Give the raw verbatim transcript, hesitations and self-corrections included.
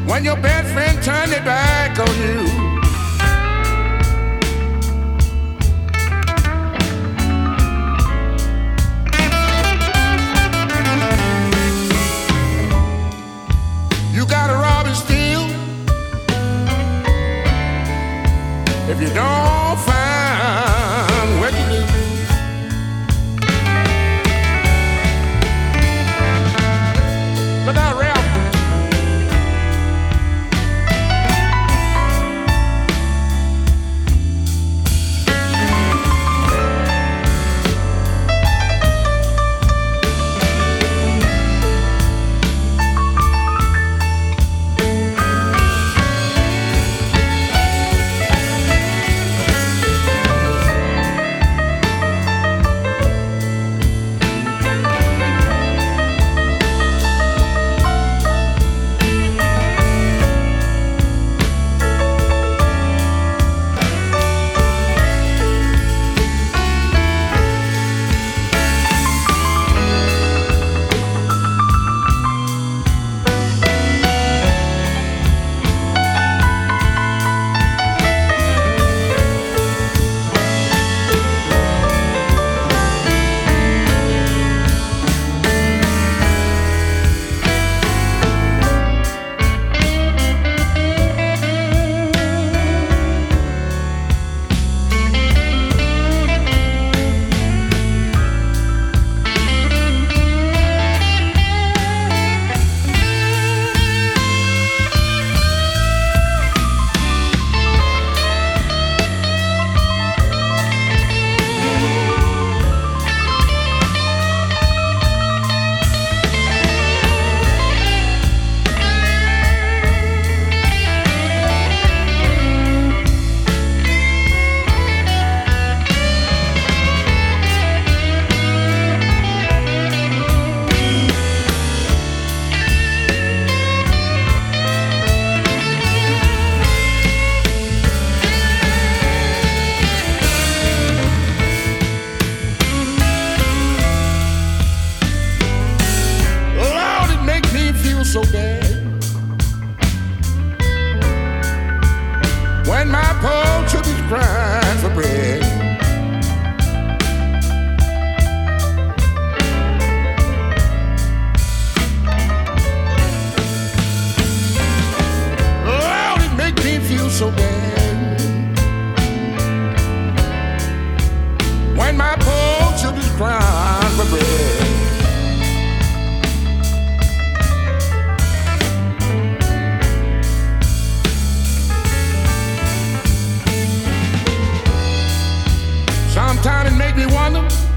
when your best friend turned their back on you. You gotta rob and steal if you don't find what you need. Look out, Ralph. So bad when my poor children's crying for bread. Lord, it makes me feel so bad when my poor children's crying for bread. Sometimes it make me wonder